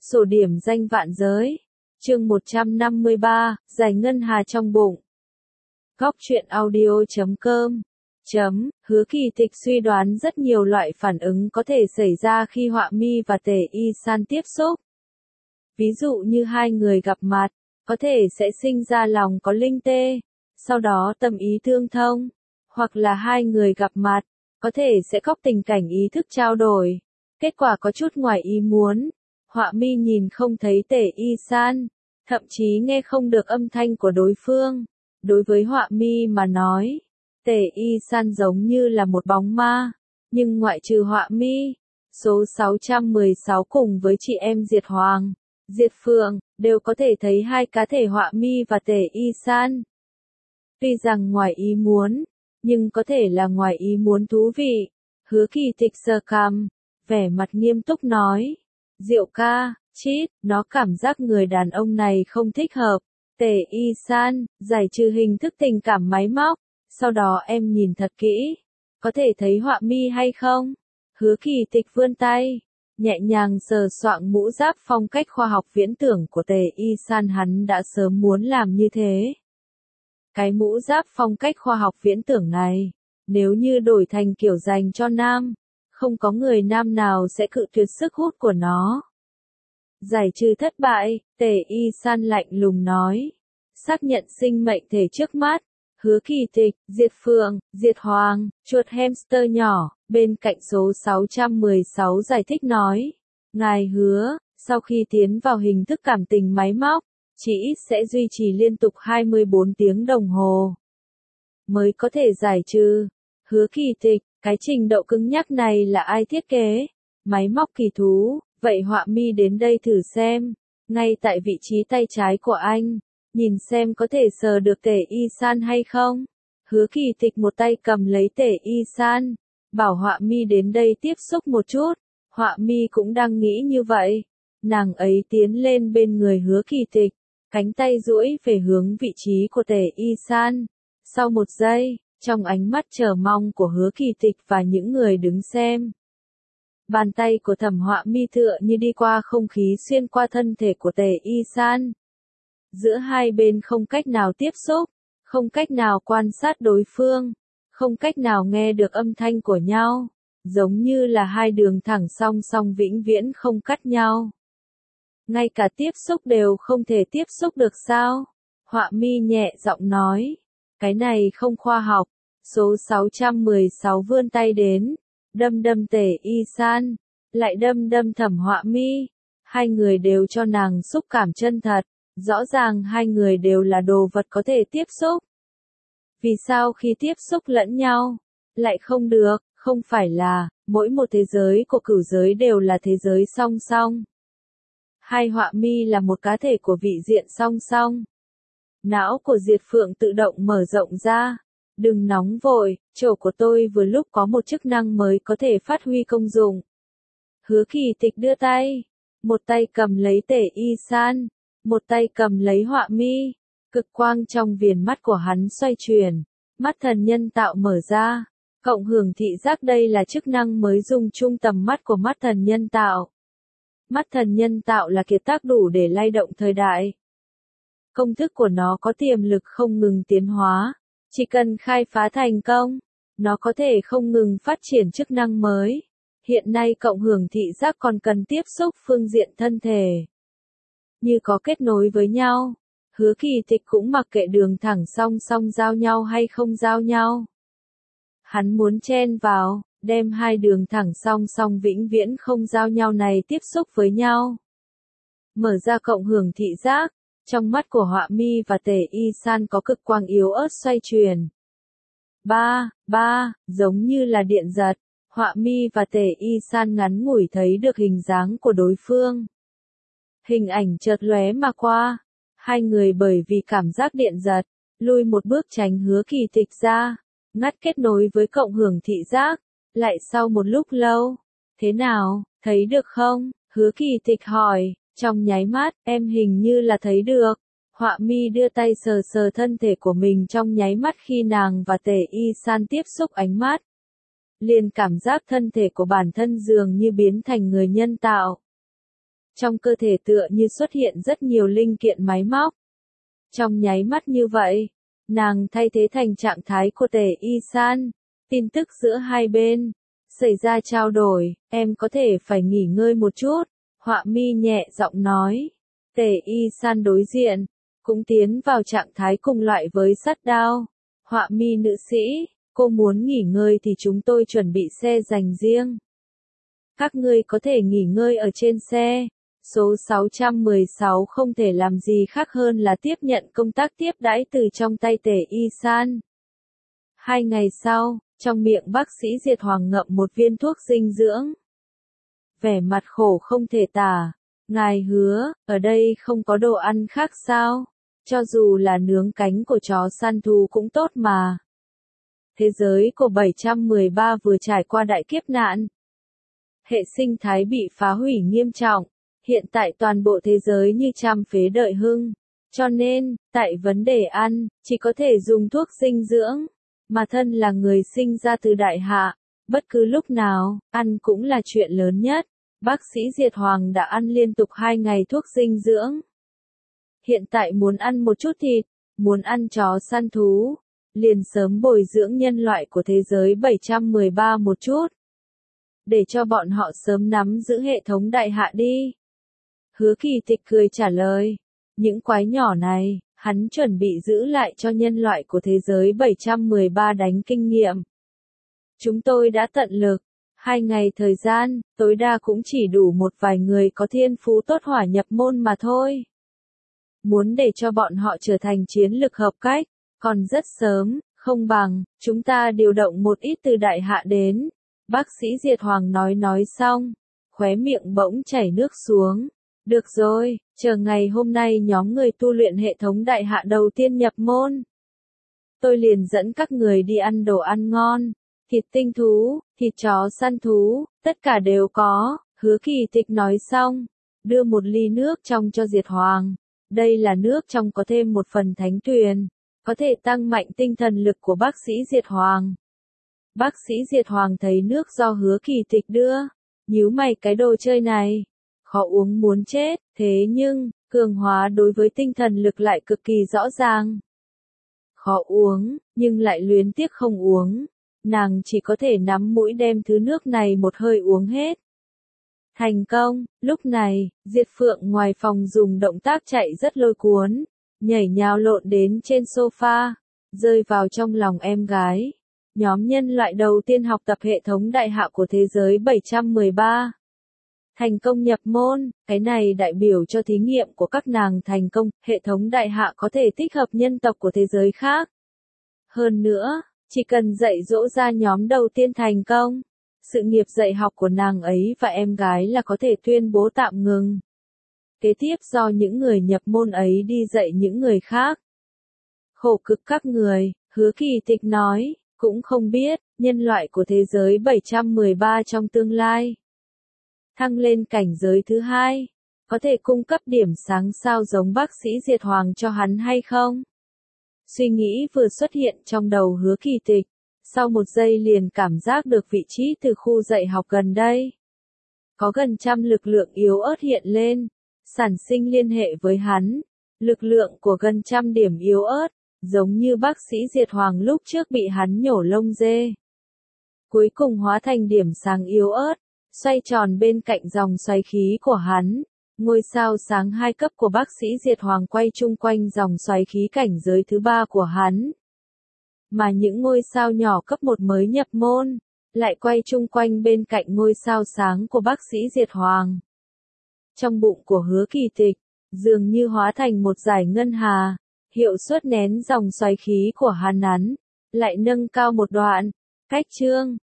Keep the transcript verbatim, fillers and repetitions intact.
Sổ điểm danh vạn giới. Chương một trăm năm mươi ba, giải ngân hà trong bụng. Góc truyện audio chấm com. Chấm, Hứa Kỳ Tịch suy đoán rất nhiều loại phản ứng có thể xảy ra khi Họa Mi và Tề Y San tiếp xúc. Ví dụ như hai người gặp mặt, có thể sẽ sinh ra lòng có linh tê, sau đó tâm ý tương thông, hoặc là hai người gặp mặt, có thể sẽ có tình cảnh ý thức trao đổi. Kết quả có chút ngoài ý muốn, Họa Mi nhìn không thấy Tề Y San, thậm chí nghe không được âm thanh của đối phương. Đối với Họa Mi mà nói, Tề Y San giống như là một bóng ma, nhưng ngoại trừ Họa Mi, số sáu trăm mười sáu cùng với chị em Diệt Hoàng, Diệt Phượng, đều có thể thấy hai cá thể Họa Mi và Tề Y San. Tuy rằng ngoài ý muốn, nhưng có thể là ngoài ý muốn thú vị. Hứa Kỳ Tịch sờ cằm, vẻ mặt nghiêm túc nói, Diệu ca, chít, nó cảm giác người đàn ông này không thích hợp. Tề Y San, giải trừ hình thức tình cảm máy móc, sau đó em nhìn thật kỹ, có thể thấy Họa Mi hay không? Hứa Kỳ Tịch vươn tay, nhẹ nhàng sờ soạng mũ giáp phong cách khoa học viễn tưởng của Tề Y San, hắn đã sớm muốn làm như thế. Cái mũ giáp phong cách khoa học viễn tưởng này, nếu như đổi thành kiểu dành cho nam, không có người nam nào sẽ cự tuyệt sức hút của nó. Giải trừ thất bại, Tề Y San lạnh lùng nói. Xác nhận sinh mệnh thể trước mắt. Hứa Kỳ Tịch, Diệt Phượng, Diệt Hoàng, chuột hamster nhỏ, bên cạnh số sáu trăm mười sáu giải thích nói. Ngài hứa, sau khi tiến vào hình thức cảm tình máy móc, chỉ ít sẽ duy trì liên tục hai mươi bốn tiếng đồng hồ mới có thể giải trừ. Hứa Kỳ Tịch, cái trình độ cứng nhắc này là ai thiết kế? Máy móc kỳ thú. Vậy Họa Mi đến đây thử xem, ngay tại vị trí tay trái của anh, nhìn xem có thể sờ được Tề Y San hay không. Hứa Kỳ Tịch một tay cầm lấy Tề Y San, bảo Họa Mi đến đây tiếp xúc một chút. Họa Mi cũng đang nghĩ như vậy, nàng ấy tiến lên bên người Hứa Kỳ Tịch, cánh tay duỗi về hướng vị trí của Tề Y San. Sau một giây, trong ánh mắt chờ mong của Hứa Kỳ Tịch và những người đứng xem, bàn tay của Thẩm Họa Mi tựa như đi qua không khí xuyên qua thân thể của Tề Y San. Giữa hai bên không cách nào tiếp xúc, không cách nào quan sát đối phương, không cách nào nghe được âm thanh của nhau, giống như là hai đường thẳng song song vĩnh viễn không cắt nhau. Ngay cả tiếp xúc đều không thể tiếp xúc được sao? Họa Mi nhẹ giọng nói, cái này không khoa học. Số sáu trăm mười sáu vươn tay đến, đâm đâm Tề Y San, lại đâm đâm Thẩm Họa Mi. Hai người đều cho nàng xúc cảm chân thật, rõ ràng hai người đều là đồ vật có thể tiếp xúc. Vì sao khi tiếp xúc lẫn nhau, lại không được? Không phải là, mỗi một thế giới của cửu giới đều là thế giới song song. Hai Họa Mi là một cá thể của vị diện song song. Não của Diệt Phượng tự động mở rộng ra. Đừng nóng vội, chỗ của tôi vừa lúc có một chức năng mới có thể phát huy công dụng. Hứa Kỳ Tịch đưa tay, một tay cầm lấy Tề Y San, một tay cầm lấy Họa Mi. Cực quang trong viền mắt của hắn xoay chuyển, mắt thần nhân tạo mở ra, cộng hưởng thị giác. Đây là chức năng mới dùng chung tầm mắt của mắt thần nhân tạo. Mắt thần nhân tạo là kiệt tác đủ để lay động thời đại. Công thức của nó có tiềm lực không ngừng tiến hóa. Chỉ cần khai phá thành công, nó có thể không ngừng phát triển chức năng mới. Hiện nay cộng hưởng thị giác còn cần tiếp xúc phương diện thân thể. Như có kết nối với nhau, Hứa Kỳ Tịch cũng mặc kệ đường thẳng song song giao nhau hay không giao nhau. Hắn muốn chen vào, đem hai đường thẳng song song vĩnh viễn không giao nhau này tiếp xúc với nhau. Mở ra cộng hưởng thị giác. Trong mắt của Họa Mi và Tề Y San có cực quang yếu ớt xoay chuyển. Ba, ba, giống như là điện giật, Họa Mi và Tề Y San ngắn ngủi thấy được hình dáng của đối phương. Hình ảnh chợt lóe mà qua, hai người bởi vì cảm giác điện giật, lui một bước tránh Hứa Kỳ Tịch ra, ngắt kết nối với cộng hưởng thị giác, lại sau một lúc lâu. Thế nào, thấy được không? Hứa Kỳ Tịch hỏi. Trong nháy mắt, em hình như là thấy được. Họa Mi đưa tay sờ sờ thân thể của mình trong nháy mắt khi nàng và Tề Y San tiếp xúc ánh mắt. Liền cảm giác thân thể của bản thân dường như biến thành người nhân tạo. Trong cơ thể tựa như xuất hiện rất nhiều linh kiện máy móc. Trong nháy mắt như vậy, nàng thay thế thành trạng thái của Tề Y San. Tin tức giữa hai bên xảy ra trao đổi, em có thể phải nghỉ ngơi một chút, Họa Mi nhẹ giọng nói. Tề Y San đối diện, cũng tiến vào trạng thái cùng loại với sát đao. Họa Mi nữ sĩ, cô muốn nghỉ ngơi thì chúng tôi chuẩn bị xe dành riêng. Các ngươi có thể nghỉ ngơi ở trên xe. Số sáu trăm mười sáu không thể làm gì khác hơn là tiếp nhận công tác tiếp đãi từ trong tay Tề Y San. Hai ngày sau, trong miệng bác sĩ Diệt Hoàng ngậm một viên thuốc dinh dưỡng. Vẻ mặt khổ không thể tả. Ngài hứa, ở đây không có đồ ăn khác sao? Cho dù là nướng cánh của chó săn thú cũng tốt mà. Thế giới của bảy trăm mười ba vừa trải qua đại kiếp nạn. Hệ sinh thái bị phá hủy nghiêm trọng. Hiện tại toàn bộ thế giới như trăm phế đợi hưng. Cho nên, tại vấn đề ăn, chỉ có thể dùng thuốc dinh dưỡng. Mà thân là người sinh ra từ đại hạ. Bất cứ lúc nào, ăn cũng là chuyện lớn nhất. Bác sĩ Diệt Hoàng đã ăn liên tục hai ngày thuốc dinh dưỡng. Hiện tại muốn ăn một chút thịt, muốn ăn chó săn thú, liền sớm bồi dưỡng nhân loại của thế giới bảy trăm mười ba một chút. Để cho bọn họ sớm nắm giữ hệ thống đại hạ đi. Hứa Kỳ Tịch cười trả lời. Những quái nhỏ này, hắn chuẩn bị giữ lại cho nhân loại của thế giới bảy trăm mười ba đánh kinh nghiệm. Chúng tôi đã tận lực. Hai ngày thời gian, tối đa cũng chỉ đủ một vài người có thiên phú tốt hỏa nhập môn mà thôi. Muốn để cho bọn họ trở thành chiến lực hợp cách, còn rất sớm, không bằng, chúng ta điều động một ít từ đại hạ đến. Bác sĩ Diệt Hoàng nói nói xong, khóe miệng bỗng chảy nước xuống. Được rồi, chờ ngày hôm nay nhóm người tu luyện hệ thống đại hạ đầu tiên nhập môn. Tôi liền dẫn các người đi ăn đồ ăn ngon. Thịt tinh thú, thịt chó săn thú, tất cả đều có, Hứa Kỳ Tịch nói xong, đưa một ly nước trong cho Diệt Hoàng. Đây là nước trong có thêm một phần thánh tuyền, có thể tăng mạnh tinh thần lực của bác sĩ Diệt Hoàng. Bác sĩ Diệt Hoàng thấy nước do Hứa Kỳ Tịch đưa, nhíu mày, cái đồ chơi này, khó uống muốn chết, thế nhưng, cường hóa đối với tinh thần lực lại cực kỳ rõ ràng. Khó uống, nhưng lại luyến tiếc không uống. Nàng chỉ có thể nắm mũi đem thứ nước này một hơi uống hết. Thành công, lúc này, Diệt Phượng ngoài phòng dùng động tác chạy rất lôi cuốn, nhảy nhào lộn đến trên sofa, rơi vào trong lòng em gái. Nhóm nhân loại đầu tiên học tập hệ thống đại hạ của thế giới bảy trăm mười ba. Thành công nhập môn, cái này đại biểu cho thí nghiệm của các nàng thành công, hệ thống đại hạ có thể tích hợp nhân tộc của thế giới khác. Hơn nữa, chỉ cần dạy dỗ ra nhóm đầu tiên thành công, sự nghiệp dạy học của nàng ấy và em gái là có thể tuyên bố tạm ngừng. Kế tiếp do những người nhập môn ấy đi dạy những người khác. Khổ cực các người, Hứa Kỳ Tịch nói, cũng không biết, nhân loại của thế giới bảy trăm mười ba trong tương lai. Thăng lên cảnh giới thứ hai, có thể cung cấp điểm sáng sao giống bác sĩ Diệt Hoàng cho hắn hay không? Suy nghĩ vừa xuất hiện trong đầu Hứa Kỳ Tịch, sau một giây liền cảm giác được vị trí từ khu dạy học gần đây. Có gần trăm lực lượng yếu ớt hiện lên, sản sinh liên hệ với hắn, lực lượng của gần trăm điểm yếu ớt, giống như bác sĩ Diệt Hoàng lúc trước bị hắn nhổ lông dê. Cuối cùng hóa thành điểm sáng yếu ớt, xoay tròn bên cạnh dòng xoáy khí của hắn. Ngôi sao sáng hai cấp của bác sĩ Diệt Hoàng quay chung quanh dòng xoáy khí cảnh giới thứ ba của hắn. Mà những ngôi sao nhỏ cấp một mới nhập môn, lại quay chung quanh bên cạnh ngôi sao sáng của bác sĩ Diệt Hoàng. Trong bụng của Hứa Kỳ Tịch, dường như hóa thành một dải ngân hà, hiệu suất nén dòng xoáy khí của hắn hắn, lại nâng cao một đoạn. Cách chương,